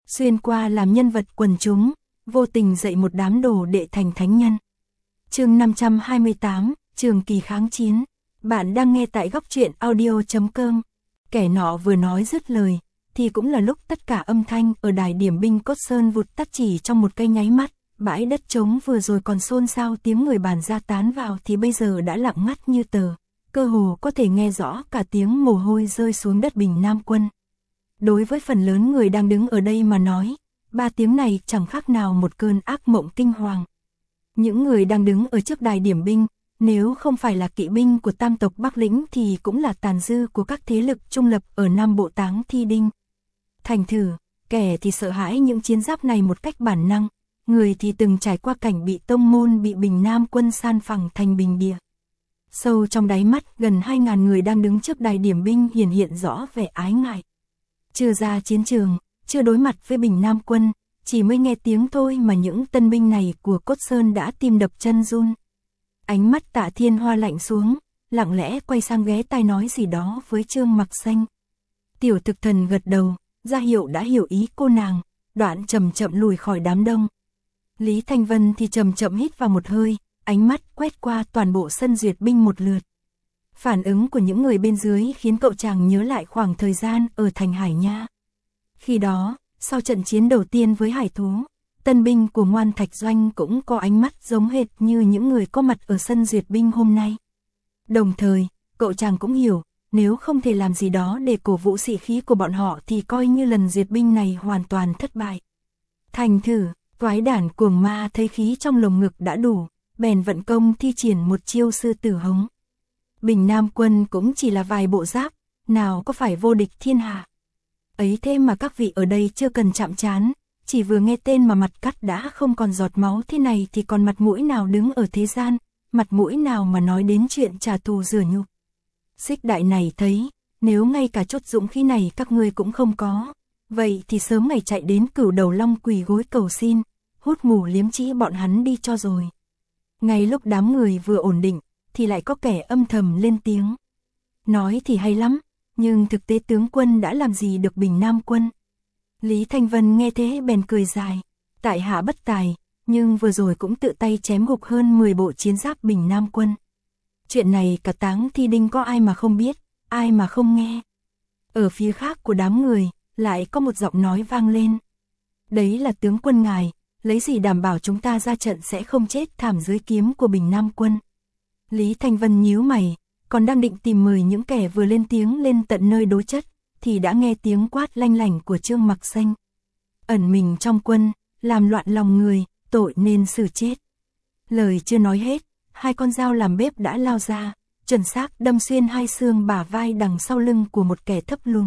xuyên qua làm nhân vật quần chúng, vô tình dạy một đám đồ đệ thành thánh nhân. Chương 528, Trường kỳ kháng chiến. Bạn đang nghe tại góc truyện audio.com. Kẻ nọ vừa nói dứt lời, thì cũng là lúc tất cả âm thanh ở đài điểm binh Cốt Sơn vụt tắt chỉ trong một cái nháy mắt. Bãi đất trống vừa rồi còn xôn xao tiếng người bàn ra tán vào thì bây giờ đã lặng ngắt như tờ, cơ hồ có thể nghe rõ cả tiếng mồ hôi rơi xuống đất Bình Nam Quân. Đối với phần lớn người đang đứng ở đây mà nói, ba tiếng này chẳng khác nào một cơn ác mộng kinh hoàng. Những người đang đứng ở trước đài điểm binh, nếu không phải là kỵ binh của Tam tộc Bắc Lĩnh thì cũng là tàn dư của các thế lực trung lập ở Nam Bộ Táng Thi Đinh. Thành thử, kẻ thì sợ hãi những chiến giáp này một cách bản năng, người thì từng trải qua cảnh bị tông môn bị Bình Nam Quân san phẳng thành bình địa. Sâu trong đáy mắt gần 2.000 người đang đứng trước đài điểm binh hiện rõ vẻ ái ngại. Chưa ra chiến trường, chưa đối mặt với Bình Nam Quân, chỉ mới nghe tiếng thôi mà những tân binh này của Cốt Sơn đã tim đập chân run. Ánh mắt Tạ Thiên Hoa lạnh xuống, lặng lẽ quay sang ghé tai nói gì đó với Trương Mặc Xanh. Tiểu Thực Thần gật đầu, ra hiệu đã hiểu ý cô nàng, đoạn chậm chậm lùi khỏi đám đông. Lý Thanh Vân thì chậm chậm hít vào một hơi, ánh mắt quét qua toàn bộ sân duyệt binh một lượt. Phản ứng của những người bên dưới khiến cậu chàng nhớ lại khoảng thời gian ở thành Hải Nha. Khi đó, sau trận chiến đầu tiên với hải thú, tân binh của Ngoan Thạch Doanh cũng có ánh mắt giống hệt như những người có mặt ở sân duyệt binh hôm nay. Đồng thời, cậu chàng cũng hiểu, nếu không thể làm gì đó để cổ vũ sĩ khí của bọn họ thì coi như lần duyệt binh này hoàn toàn thất bại. Thành thử, quái đản cuồng ma thấy khí trong lồng ngực đã đủ, bèn vận công thi triển một chiêu sư tử hống. Bình Nam Quân cũng chỉ là vài bộ giáp, nào có phải vô địch thiên hạ. Ấy thế mà các vị ở đây chưa cần chạm trán, chỉ vừa nghe tên mà mặt cắt đã không còn giọt máu thế này thì còn mặt mũi nào đứng ở thế gian, mặt mũi nào mà nói đến chuyện trả thù rửa nhục. Xích Đại này thấy, nếu ngay cả chút dũng khí này các ngươi cũng không có, vậy thì sớm ngày chạy đến Cửu Đầu Long quỳ gối cầu xin, hút mù liếm trĩ bọn hắn đi cho rồi. Ngay lúc đám người vừa ổn định, thì lại có kẻ âm thầm lên tiếng. Nói thì hay lắm, nhưng thực tế tướng quân đã làm gì được Bình Nam Quân? Lý Thanh Vân nghe thế bèn cười dài, tại hạ bất tài, nhưng vừa rồi cũng tự tay chém gục hơn 10 bộ chiến giáp Bình Nam Quân. Chuyện này cả Táng Thi Đinh có ai mà không biết, ai mà không nghe. Ở phía khác của đám người, lại có một giọng nói vang lên. Đấy là tướng quân ngài, lấy gì đảm bảo chúng ta ra trận sẽ không chết thảm dưới kiếm của Bình Nam Quân. Lý Thanh Vân nhíu mày, còn đang định tìm mời những kẻ vừa lên tiếng lên tận nơi đối chất, thì đã nghe tiếng quát lanh lảnh của Trương Mặc Xanh. Ẩn mình trong quân, làm loạn lòng người, tội nên xử chết. Lời chưa nói hết, hai con dao làm bếp đã lao ra, chuẩn xác đâm xuyên hai xương bả vai đằng sau lưng của một kẻ thấp lùn.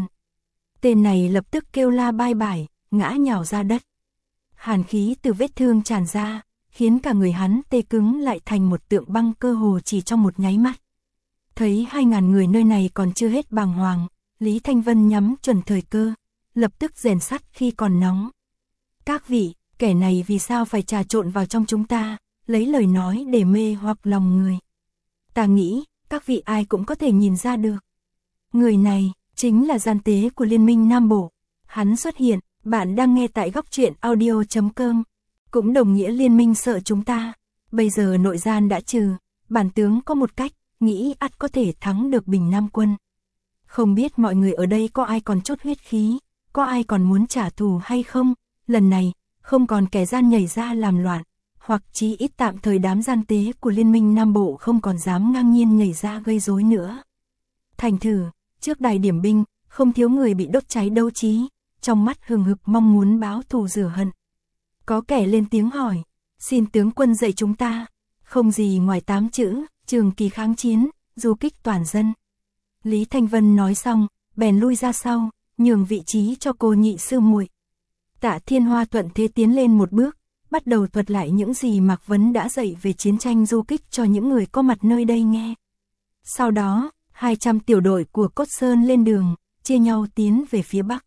Tên này lập tức kêu la bai bải, ngã nhào ra đất. Hàn khí từ vết thương tràn ra, khiến cả người hắn tê cứng lại thành một tượng băng cơ hồ chỉ trong một nháy mắt. Thấy 2.000 người nơi này còn chưa hết bàng hoàng, Lý Thanh Vân nhắm chuẩn thời cơ, lập tức rèn sắt khi còn nóng. Các vị, kẻ này vì sao phải trà trộn vào trong chúng ta, lấy lời nói để mê hoặc lòng người. Ta nghĩ, các vị ai cũng có thể nhìn ra được. Người này, chính là gian tế của Liên minh Nam Bộ. Hắn xuất hiện, bạn đang nghe tại góc truyện audio.com. Cũng đồng nghĩa liên minh sợ chúng ta. Bây giờ nội gian đã trừ, bản tướng có một cách, nghĩ ắt có thể thắng được Bình Nam Quân. Không biết mọi người ở đây có ai còn chút huyết khí, có ai còn muốn trả thù hay không? Lần này, không còn kẻ gian nhảy ra làm loạn, hoặc chí ít tạm thời đám gian tế của Liên minh Nam Bộ không còn dám ngang nhiên nhảy ra gây rối nữa. Thành thử, trước đài điểm binh, không thiếu người bị đốt cháy đấu trí, trong mắt hừng hực mong muốn báo thù rửa hận. Có kẻ lên tiếng hỏi, xin tướng quân dạy chúng ta, không gì ngoài 8 chữ, trường kỳ kháng chiến, du kích toàn dân. Lý Thanh Vân nói xong, bèn lui ra sau, nhường vị trí cho cô nhị sư muội. Tạ Thiên Hoa thuận thế tiến lên một bước, bắt đầu thuật lại những gì Mạc Vấn đã dạy về chiến tranh du kích cho những người có mặt nơi đây nghe. Sau đó, 200 tiểu đội của Cốt Sơn lên đường, chia nhau tiến về phía Bắc.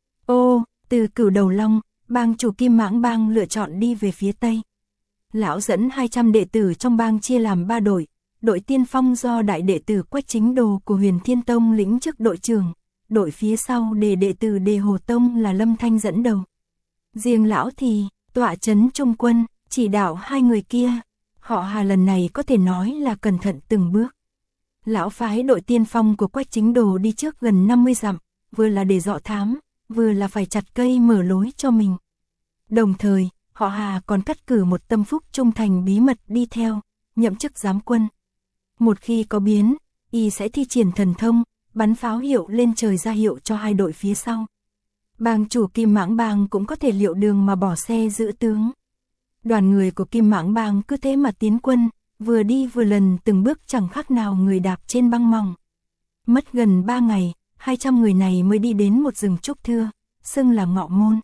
Từ Cửu Đầu Long, bang chủ Kim Mãng bang lựa chọn đi về phía Tây. Lão dẫn 200 đệ tử trong bang chia làm 3 đội, đội tiên phong do đại đệ tử Quách Chính Đồ của Huyền Thiên Tông lĩnh chức đội trưởng, đội phía sau để đệ tử Đề Hồ Tông là Lâm Thanh dẫn đầu. Riêng lão thì, tọa trấn trung quân, chỉ đạo hai người kia. Họ Hà lần này có thể nói là cẩn thận từng bước. Lão phái đội tiên phong của Quách Chính Đồ đi trước gần 50 dặm, vừa là để dọ thám, vừa là phải chặt cây mở lối cho mình. Đồng thời, họ Hà còn cắt cử một tâm phúc trung thành bí mật đi theo, nhậm chức giám quân. Một khi có biến, y sẽ thi triển thần thông, bắn pháo hiệu lên trời ra hiệu cho hai đội phía sau. Bang chủ Kim Mãng Bang cũng có thể liệu đường mà bỏ xe giữ tướng. Đoàn người của Kim Mãng Bang cứ thế mà tiến quân, vừa đi vừa lần từng bước chẳng khác nào người đạp trên băng mỏng. Mất gần 3 ngày, 200 người này mới đi đến một rừng trúc thưa, xưng là Ngọ Môn.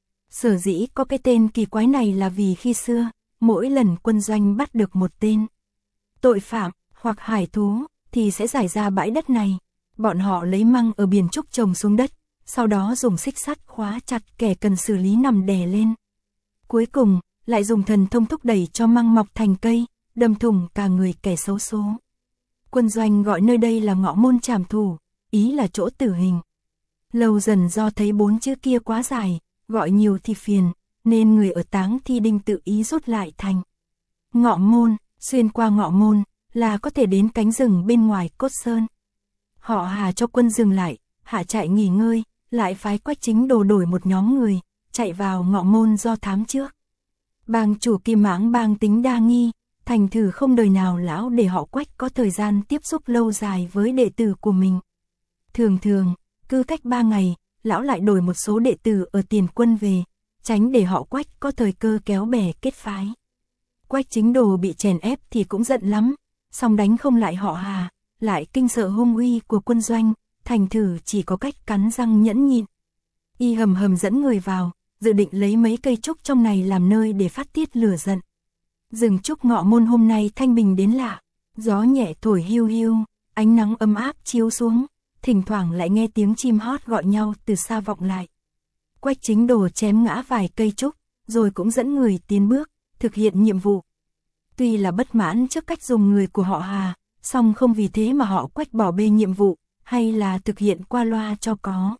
Sở dĩ có cái tên kỳ quái này là vì khi xưa, mỗi lần quân doanh bắt được một tên tội phạm hoặc hải thú thì sẽ giải ra bãi đất này. Bọn họ lấy măng ở biển trúc trồng xuống đất, sau đó dùng xích sắt khóa chặt kẻ cần xử lý nằm đè lên. Cuối cùng, lại dùng thần thông thúc đẩy cho măng mọc thành cây, đâm thủng cả người kẻ xấu số. Quân doanh gọi nơi đây là Ngọ Môn Trảm Thủ, ý là chỗ tử hình. Lâu dần do thấy 4 chữ kia quá dài, gọi nhiều thì phiền, nên người ở Táng Thi Đinh tự ý rút lại thành Ngọ Môn. Xuyên qua Ngọ Môn là có thể đến cánh rừng bên ngoài Cốt Sơn. Họ Hà cho quân dừng lại, hạ trại nghỉ ngơi, lại phái Quách Chính Đồ đổi một nhóm người, chạy vào Ngọ Môn do thám trước. Bang chủ Kim Mãng Bang tính đa nghi, thành thử không đời nào lão để họ Quách có thời gian tiếp xúc lâu dài với đệ tử của mình. Thường thường, cứ cách 3 ngày, lão lại đổi một số đệ tử ở tiền quân về, tránh để họ Quách có thời cơ kéo bè kết phái. Quách Chính Đồ bị chèn ép thì cũng giận lắm, song đánh không lại họ Hà, lại kinh sợ hung uy của quân doanh, thành thử chỉ có cách cắn răng nhẫn nhịn. Y hầm hầm dẫn người vào, dự định lấy mấy cây trúc trong này làm nơi để phát tiết lửa giận. Rừng trúc Ngọ Môn hôm nay thanh bình đến lạ, gió nhẹ thổi hiu hiu, ánh nắng ấm áp chiếu xuống, thỉnh thoảng lại nghe tiếng chim hót gọi nhau từ xa vọng lại. Quách Chính Đồ chém ngã vài cây trúc, rồi cũng dẫn người tiến bước, thực hiện nhiệm vụ. Tuy là bất mãn trước cách dùng người của họ Hà, song không vì thế mà họ Quách bỏ bê nhiệm vụ, hay là thực hiện qua loa cho có.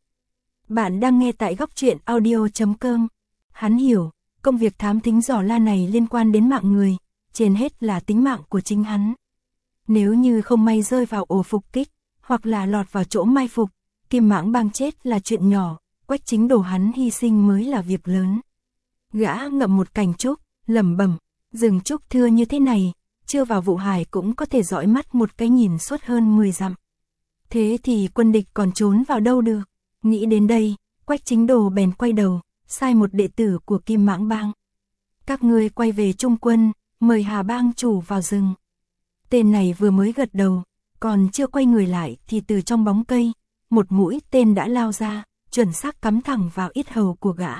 Bạn đang nghe tại góc truyện audio.com. Hắn hiểu, công việc thám thính dò la này liên quan đến mạng người, trên hết là tính mạng của chính hắn. Nếu như không may rơi vào ổ phục kích, hoặc là lọt vào chỗ mai phục, Kim Mãng Bang chết là chuyện nhỏ, Quách Chính Đồ hắn hy sinh mới là việc lớn. Gã ngậm một cành trúc, lẩm bẩm, rừng trúc thưa như thế này, chưa vào vụ hải cũng có thể dõi mắt một cái nhìn suốt hơn 10 dặm. Thế thì quân địch còn trốn vào đâu được? Nghĩ đến đây, Quách Chính Đồ bèn quay đầu, sai một đệ tử của Kim Mãng Bang. Các ngươi quay về trung quân, mời Hà bang chủ vào rừng. Tên này vừa mới gật đầu, còn chưa quay người lại thì từ trong bóng cây, một mũi tên đã lao ra, chuẩn xác cắm thẳng vào yết hầu của gã.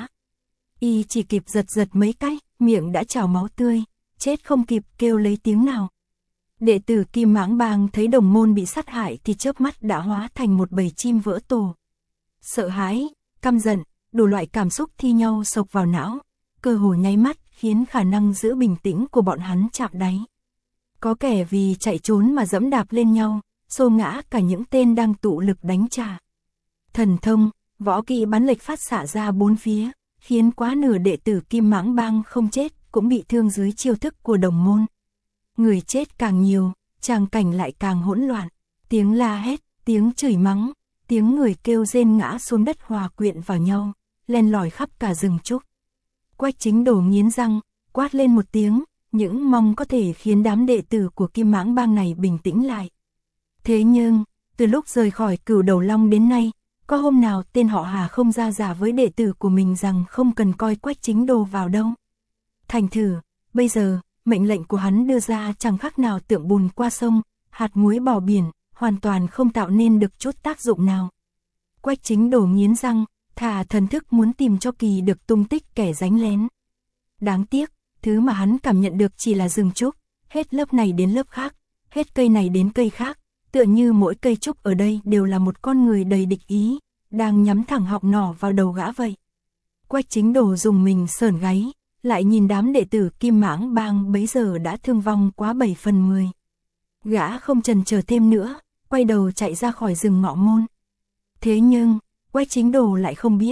Y chỉ kịp giật giật mấy cái, miệng đã trào máu tươi, chết không kịp kêu lấy tiếng nào. Đệ tử Kim Mãng Bang thấy đồng môn bị sát hại thì chớp mắt đã hóa thành một bầy chim vỡ tổ. Sợ hãi, căm giận, đủ loại cảm xúc thi nhau xộc vào não, cơ hồ nháy mắt khiến khả năng giữ bình tĩnh của bọn hắn chạm đáy. Có kẻ vì chạy trốn mà dẫm đạp lên nhau, xô ngã cả những tên đang tụ lực đánh trả. Thần thông, võ kỹ bắn lệch phát xạ ra bốn phía, khiến quá nửa đệ tử Kim Mãng Bang không chết, cũng bị thương dưới chiêu thức của đồng môn. Người chết càng nhiều, tràng cảnh lại càng hỗn loạn, tiếng la hét, tiếng chửi mắng, tiếng người kêu rên ngã xuống đất hòa quyện vào nhau, len lỏi khắp cả rừng trúc. Quách Chính Đồ nghiến răng, quát lên một tiếng, những mong có thể khiến đám đệ tử của Kim Mãng Bang này bình tĩnh lại. Thế nhưng, từ lúc rời khỏi Cửu Đầu Long đến nay, có hôm nào tên họ Hà không ra giả với đệ tử của mình rằng không cần coi Quách Chính Đồ vào đâu. Thành thử, bây giờ, mệnh lệnh của hắn đưa ra chẳng khác nào tượng bùn qua sông, hạt muối bỏ biển, hoàn toàn không tạo nên được chút tác dụng nào. Quách Chính Đồ nghiến răng, thà thần thức muốn tìm cho kỳ được tung tích kẻ đánh lén. Đáng tiếc, thứ mà hắn cảm nhận được chỉ là rừng trúc, hết lớp này đến lớp khác, hết cây này đến cây khác, tựa như mỗi cây trúc ở đây đều là một con người đầy địch ý, đang nhắm thẳng họng nỏ vào đầu gã vậy. Quách Chính Đồ dùng mình sởn gáy, lại nhìn đám đệ tử Kim Mãng Bang bấy giờ đã thương vong quá 7 phần 10. Gã không chần chờ thêm nữa, quay đầu chạy ra khỏi rừng Ngọ Môn. Thế nhưng, Quách Chính Đồ lại không biết,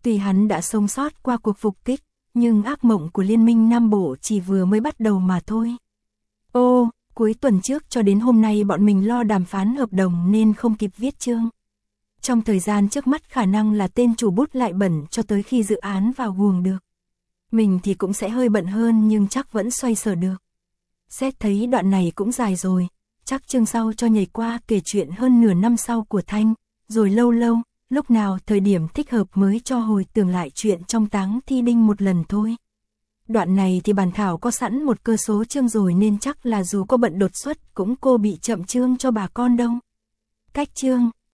Tuy hắn đã sống sót qua cuộc phục kích, nhưng ác mộng của Liên minh Nam Bộ chỉ vừa mới bắt đầu mà thôi. Ô, cuối tuần trước cho đến hôm nay bọn mình lo đàm phán hợp đồng nên không kịp viết chương. Trong thời gian trước mắt khả năng là tên chủ bút lại bận cho tới khi dự án vào guồng được. Mình thì cũng sẽ hơi bận hơn nhưng chắc vẫn xoay sở được. Xét thấy đoạn này cũng dài rồi, chắc chương sau cho nhảy qua kể chuyện hơn nửa năm sau của Thanh, rồi lâu lâu, lúc nào thời điểm thích hợp mới cho hồi tưởng lại chuyện trong Táng Thi Đinh một lần thôi. Đoạn này thì bản thảo có sẵn một cơ số chương rồi nên chắc là dù có bận đột xuất cũng cô bị chậm chương cho bà con đâu. Cách chương